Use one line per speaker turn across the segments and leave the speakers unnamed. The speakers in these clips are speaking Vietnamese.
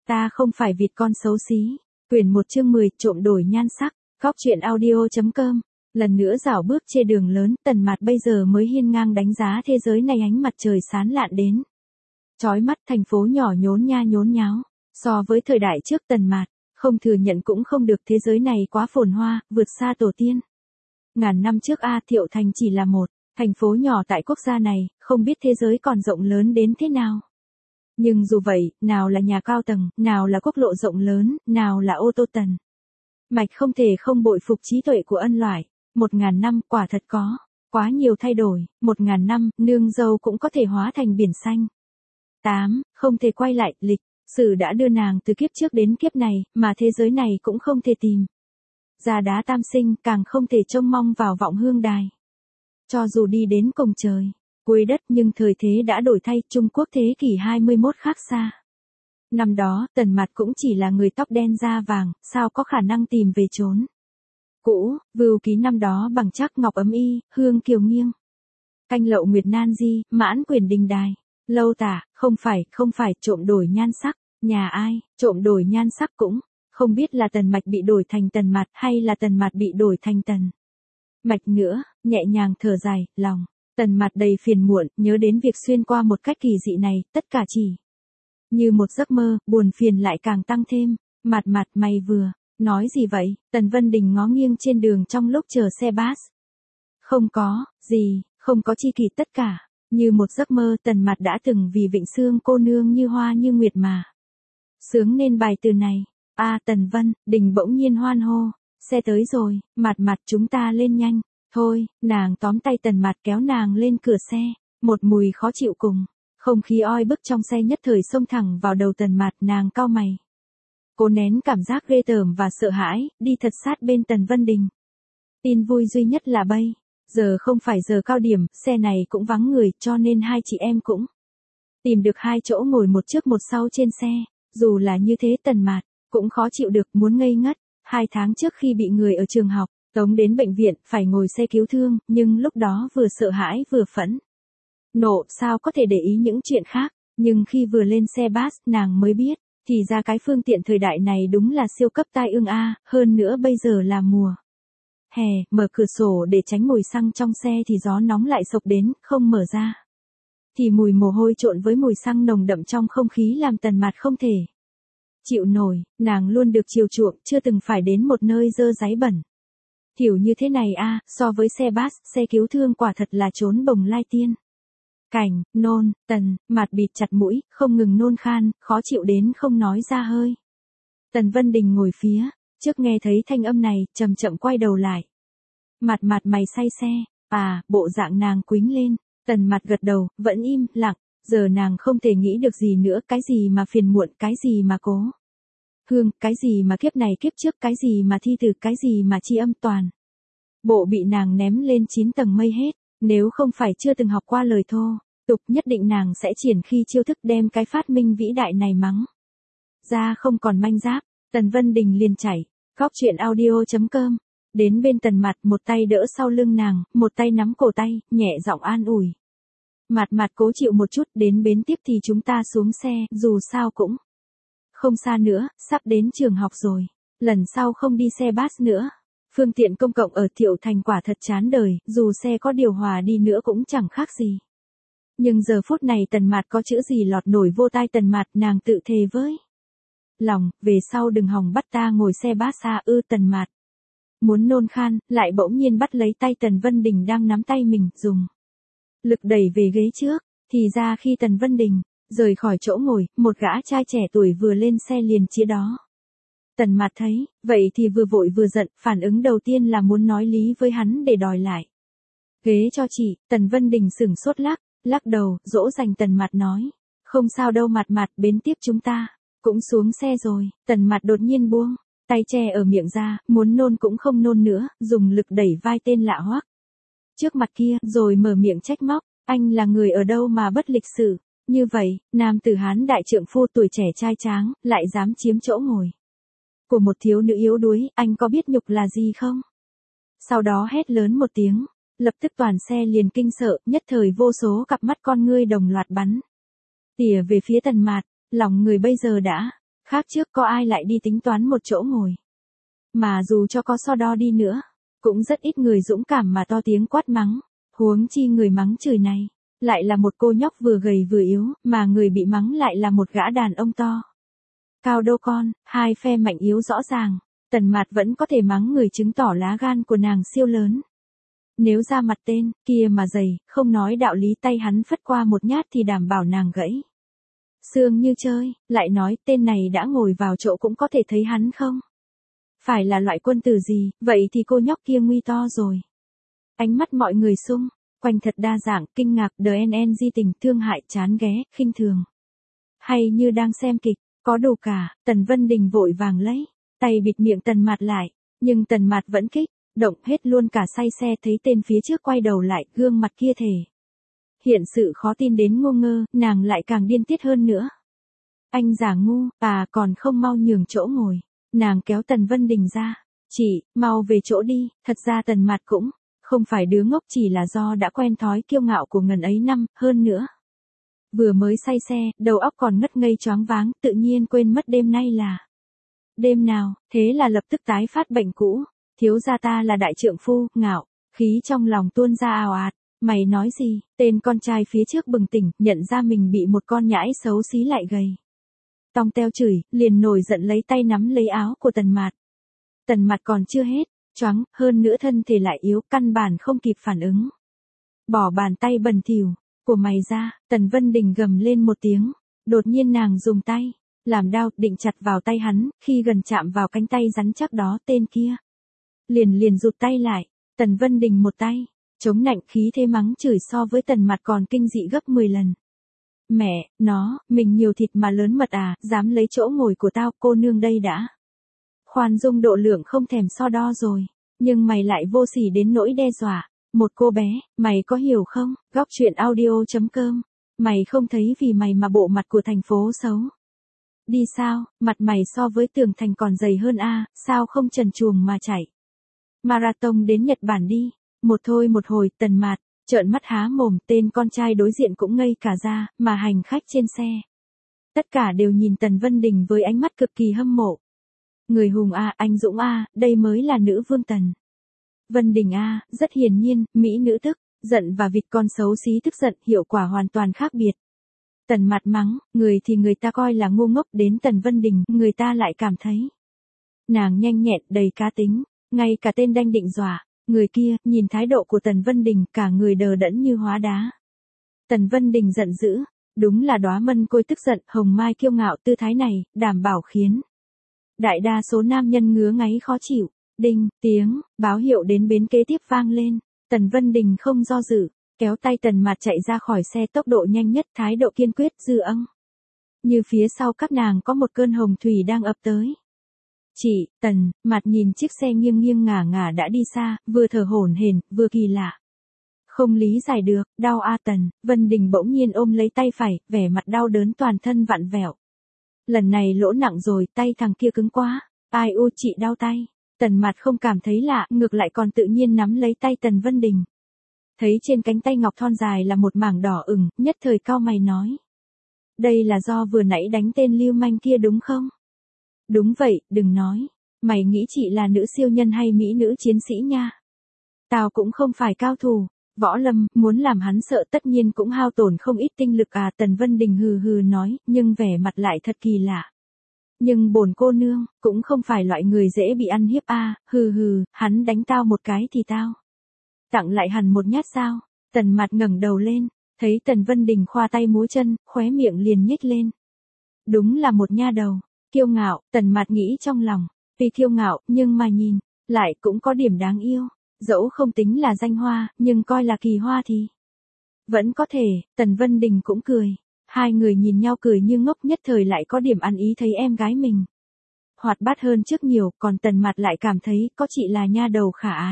Ta không phải vịt con xấu xí. Quyển 1 chương 10, trộm đổi nhan sắc. Góc truyện audio.com. Lần nữa rảo bước trên đường lớn, Tần Mạt bây giờ mới hiên ngang đánh giá thế giới này, ánh mặt trời sáng lạn đến chói mắt, thành phố nhỏ nhốn nha nhốn nháo. So với thời đại trước Tần Mạt, không thừa nhận cũng không được, thế giới này quá phồn hoa, vượt xa tổ tiên. Ngàn năm trước Thiệu Thành chỉ là một thành phố nhỏ tại quốc gia này, không biết thế giới còn rộng lớn đến thế nào. Nhưng dù vậy, nào là nhà cao tầng, nào là quốc lộ rộng lớn, nào là ô tô Tần Mạch không thể không bội phục trí tuệ của ân loại. 1000 năm quả thật có quá nhiều thay đổi. 1000 năm, nương dâu cũng có thể hóa thành biển xanh. 8. Không thể quay lại, lịch sử đã đưa nàng từ kiếp trước đến kiếp này, mà thế giới này cũng không thể tìm ra đá tam sinh, càng không thể trông mong vào vọng hương đài. Cho dù đi đến cùng trời cuối đất, nhưng thời thế đã đổi thay, Trung Quốc thế kỷ 21 khác xa. Năm đó, Tần Mạt cũng chỉ là người tóc đen da vàng, sao có khả năng tìm về chốn cũ. Vưu ký năm đó bằng chắc ngọc ấm y, hương kiều nghiêng. Canh lậu nguyệt nan di, mãn quyền đình đài. Lâu tả, không phải trộm đổi nhan sắc. Nhà ai, trộm đổi nhan sắc cũng không biết là Tần Mạch bị đổi thành Tần Mạt hay là Tần Mạt bị đổi thành Tần Mạch nữa. Nhẹ nhàng thở dài, lòng Tần Mạt đầy phiền muộn, nhớ đến việc xuyên qua một cách kỳ dị này, tất cả chỉ như một giấc mơ, buồn phiền lại càng tăng thêm. Mạt, mày vừa nói gì vậy? Tần Vân Đình ngó nghiêng trên đường trong lúc chờ xe bus. Không có gì, không có chi kỳ, tất cả như một giấc mơ. Tần Mạt đã từng vì Vịnh Sương cô nương như hoa như nguyệt mà sướng nên bài từ này. Tần Vân Đình bỗng nhiên hoan hô, xe tới rồi. Mạt, chúng ta lên nhanh thôi. Nàng tóm tay Tần Mạt kéo nàng lên cửa xe. Một mùi khó chịu cùng không khí oi bức trong xe nhất thời xông thẳng vào đầu Tần Mạt. Nàng cau mày, cố nén cảm giác ghê tởm và sợ hãi, đi thật sát bên Tần Vân Đình. Tin vui duy nhất là bây giờ không phải giờ cao điểm, xe này cũng vắng người, cho nên hai chị em cũng tìm được hai chỗ ngồi, một trước một sau trên xe. Dù là như thế, Tần Mạt cũng khó chịu được, muốn ngây ngất. 2 tháng trước khi bị người ở trường học tống đến bệnh viện, phải ngồi xe cứu thương, nhưng lúc đó vừa sợ hãi vừa phẫn nộ, sao có thể để ý những chuyện khác. Nhưng khi vừa lên xe bus, nàng mới biết, thì ra cái phương tiện thời đại này đúng là siêu cấp tai ương hơn nữa bây giờ là mùa hè, mở cửa sổ để tránh mùi xăng trong xe thì gió nóng lại sộc đến, không mở ra thì mùi mồ hôi trộn với mùi xăng nồng đậm trong không khí làm Tần Mạt không thể chịu nổi. Nàng luôn được chiều chuộng, chưa từng phải đến một nơi dơ dáy bẩn kiểu như thế này. So với xe bus, xe cứu thương quả thật là chốn bồng lai tiên cảnh. Nôn, Tần Mạt bịt chặt mũi, không ngừng nôn khan, khó chịu đến không nói ra hơi. Tần Vân Đình ngồi phía trước nghe thấy thanh âm này, chậm chậm quay đầu lại. Mạt, mày say xe. Bộ dạng nàng quính lên. Tần Mạt gật đầu, vẫn im lặng. Giờ nàng không thể nghĩ được gì nữa, cái gì mà phiền muộn, cái gì mà cố hương, cái gì mà kiếp này kiếp trước, cái gì mà thi từ, cái gì mà tri âm, toàn bộ bị nàng ném lên 9 tầng mây hết. Nếu không phải chưa từng học qua lời thô tục, nhất định nàng sẽ triển khi chiêu thức đem cái phát minh vĩ đại này mắng ra không còn manh giáp. Tần Vân Đình liền chảy góc truyện audio.com đến bên Tần Mạt, một tay đỡ sau lưng nàng, một tay nắm cổ tay, nhẹ giọng an ủi. Mạt cố chịu một chút, đến bến tiếp thì chúng ta xuống xe, dù sao cũng không xa nữa, sắp đến trường học rồi. Lần sau không đi xe bus nữa. Phương tiện công cộng ở Thiệu Thành quả thật chán đời, dù xe có điều hòa đi nữa cũng chẳng khác gì. Nhưng giờ phút này Tần Mạt có chữ gì lọt nổi vô tai Tần Mạt, nàng tự thề với lòng, về sau đừng hòng bắt ta ngồi xe bus Tần Mạt muốn nôn khan, lại bỗng nhiên bắt lấy tay Tần Vân Đình đang nắm tay mình, dùng lực đẩy về ghế trước. Thì ra khi Tần Vân Đình rời khỏi chỗ ngồi, một gã trai trẻ tuổi vừa lên xe liền chĩa đó. Tần Mạt thấy vậy thì vừa vội vừa giận, phản ứng đầu tiên là muốn nói lý với hắn để đòi lại ghế cho chị. Tần Vân Đình sửng sốt, lắc đầu, dỗ dành Tần Mạt nói, không sao đâu Mạt, bến tiếp chúng ta cũng xuống xe rồi. Tần Mạt đột nhiên buông tay che ở miệng ra, muốn nôn cũng không nôn nữa, dùng lực đẩy vai tên lạ hoắc trước mặt kia, rồi mở miệng trách móc, anh là người ở đâu mà bất lịch sự như vậy? Nam tử Hán đại trượng phu tuổi trẻ trai tráng, lại dám chiếm chỗ ngồi của một thiếu nữ yếu đuối, anh có biết nhục là gì không? Sau đó hét lớn một tiếng, lập tức toàn xe liền kinh sợ, nhất thời vô số cặp mắt con ngươi đồng loạt bắn tỉa về phía Tần Mạt. Lòng người bây giờ đã Khác trước có ai lại đi tính toán một chỗ ngồi. Mà dù cho có so đo đi nữa, cũng rất ít người dũng cảm mà to tiếng quát mắng. Huống chi người mắng chửi này, lại là một cô nhóc vừa gầy vừa yếu, mà người bị mắng lại là một gã đàn ông to. Cao đô con, hai phe mạnh yếu rõ ràng. Tần Mạt vẫn có thể mắng người chứng tỏ lá gan của nàng siêu lớn. Nếu ra mặt tên kia mà dày, không nói đạo lý, tay hắn phất qua một nhát thì đảm bảo nàng gãy xương như chơi, lại nói tên này đã ngồi vào chỗ cũng có thể thấy hắn không? Phải là loại quân tử gì, vậy thì cô nhóc kia nguy to rồi. Ánh mắt mọi người xung quanh thật đa dạng, kinh ngạc, DNNG, tình, thương hại, chán ghé, khinh thường. Hay như đang xem kịch, có đủ cả. Tần Vân Đình vội vàng lấy tay bịt miệng Tần Mạt lại, nhưng Tần Mạt vẫn kích động hết luôn cả say xe, thấy tên phía trước quay đầu lại, gương mặt kia thể hiện sự khó tin đến ngô ngơ, nàng lại càng điên tiết hơn nữa. Anh giả ngu, còn không mau nhường chỗ ngồi. Nàng kéo Tần Vân Đình ra. Chị, mau về chỗ đi. Thật ra Tần Mạt cũng không phải đứa ngốc, chỉ là do đã quen thói kiêu ngạo của ngần ấy năm, hơn nữa. Vừa mới say xe, đầu óc còn ngất ngây choáng váng, tự nhiên quên mất đêm nay là đêm nào, thế là lập tức tái phát bệnh cũ. Thiếu gia ta là đại trượng phu, ngạo, khí trong lòng tuôn ra ào ạt. Mày nói gì? Tên con trai phía trước bừng tỉnh, nhận ra mình bị một con nhãi xấu xí lại gầy tong teo chửi, liền nổi giận lấy tay nắm lấy áo của Tần Mạt. Tần Mạt còn chưa hết choáng, hơn nữa thân thể lại yếu, căn bản không kịp phản ứng. Bỏ bàn tay bẩn thỉu của mày ra. Tần Vân Đình gầm lên một tiếng, đột nhiên nàng dùng tay làm đao, định chặt vào tay hắn, khi gần chạm vào cánh tay rắn chắc đó, tên kia liền rụt tay lại. Tần Vân Đình một tay chống nạnh, khí thế mắng chửi so với Tần Mạt còn kinh dị gấp 10 lần. Mẹ, mình nhiều thịt mà lớn mật à, dám lấy chỗ ngồi của tao, cô nương đây đã khoan dung độ lượng không thèm so đo rồi, nhưng mày lại vô sỉ đến nỗi đe dọa một cô bé, mày có hiểu không? Góc truyện audio.com. Mày không thấy vì mày mà bộ mặt của thành phố xấu đi sao? Mặt mày so với tường thành còn dày hơn sao không trần truồng mà chạy marathon đến Nhật Bản đi. Một thôi một hồi, Tần Mạt trợn mắt há mồm, tên con trai đối diện cũng ngây cả ra, mà hành khách trên xe tất cả đều nhìn Tần Vân Đình với ánh mắt cực kỳ hâm mộ. Người hùng anh dũng đây mới là nữ vương Tần Vân Đình rất hiển nhiên, mỹ nữ tức giận và vịt con xấu xí tức giận, hiệu quả hoàn toàn khác biệt. Tần Mạt mắng, người thì người ta coi là ngu ngốc, đến Tần Vân Đình, người ta lại cảm thấy nàng nhanh nhẹn, đầy cá tính, ngay cả tên đanh định dọa. Người kia, nhìn thái độ của Tần Vân Đình, cả người đờ đẫn như hóa đá. Tần Vân Đình giận dữ, đúng là đóa mân côi tức giận, hồng mai kiêu ngạo, tư thái này, đảm bảo khiến đại đa số nam nhân ngứa ngáy khó chịu. Đinh, tiếng báo hiệu đến bến kế tiếp vang lên. Tần Vân Đình không do dự, kéo tay Tần Mạt chạy ra khỏi xe, tốc độ nhanh nhất, thái độ kiên quyết, dư âng. Như phía sau các nàng có một cơn hồng thủy đang ập tới. Chị, Tần Mạt nhìn chiếc xe nghiêng nghiêng ngả ngả đã đi xa, vừa thở hổn hển, vừa kỳ lạ. Không lý giải được, đau Tần Vân Đình bỗng nhiên ôm lấy tay phải, vẻ mặt đau đớn, toàn thân vặn vẹo. Lần này lỗ nặng rồi, tay thằng kia cứng quá. Ai u, chị đau tay. Tần Mạt không cảm thấy lạ, ngược lại còn tự nhiên nắm lấy tay Tần Vân Đình. Thấy trên cánh tay ngọc thon dài là một mảng đỏ ửng, nhất thời cau mày nói. Đây là do vừa nãy đánh tên lưu manh kia đúng không? Đúng vậy, đừng nói. Mày nghĩ chị là nữ siêu nhân hay mỹ nữ chiến sĩ nha? Tao cũng không phải cao thủ võ lâm, muốn làm hắn sợ tất nhiên cũng hao tổn không ít tinh lực Tần Vân Đình hừ hừ nói, nhưng vẻ mặt lại thật kỳ lạ. Nhưng bổn cô nương, cũng không phải loại người dễ bị ăn hiếp hừ hừ, hắn đánh tao một cái thì tao tặng lại hẳn một nhát sao? Tần Mạt ngẩng đầu lên, thấy Tần Vân Đình khoa tay múa chân, khóe miệng liền nhếch lên. Đúng là một nha đầu kiêu ngạo, Tần Mạt nghĩ trong lòng, tuy kiêu ngạo, nhưng mà nhìn lại cũng có điểm đáng yêu, dẫu không tính là danh hoa, nhưng coi là kỳ hoa thì vẫn có thể. Tần Vân Đình cũng cười, hai người nhìn nhau cười như ngốc, nhất thời lại có điểm ăn ý, thấy em gái mình hoạt bát hơn trước nhiều, còn Tần Mạt lại cảm thấy có chị là nha đầu khả ái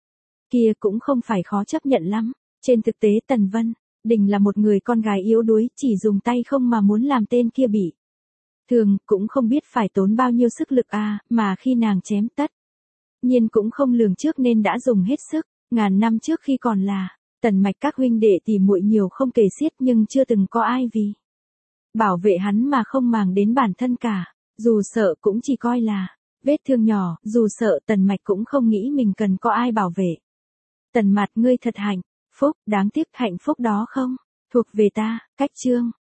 kia cũng không phải khó chấp nhận lắm. Trên thực tế Tần Vân Đình là một người con gái yếu đuối, chỉ dùng tay không mà muốn làm tên kia bị thường, cũng không biết phải tốn bao nhiêu sức lực mà khi nàng chém tất nhiên cũng không lường trước nên đã dùng hết sức. Ngàn năm trước khi còn là Tần mạch, các huynh đệ tỉ muội nhiều không kể xiết, nhưng chưa từng có ai vì bảo vệ hắn mà không màng đến bản thân cả. Dù sợ cũng chỉ coi là vết thương nhỏ, dù sợ Tần Mạch cũng không nghĩ mình cần có ai bảo vệ. Tần Mạt ngươi thật hạnh phúc, đáng tiếc hạnh phúc đó không thuộc về ta. Cách chương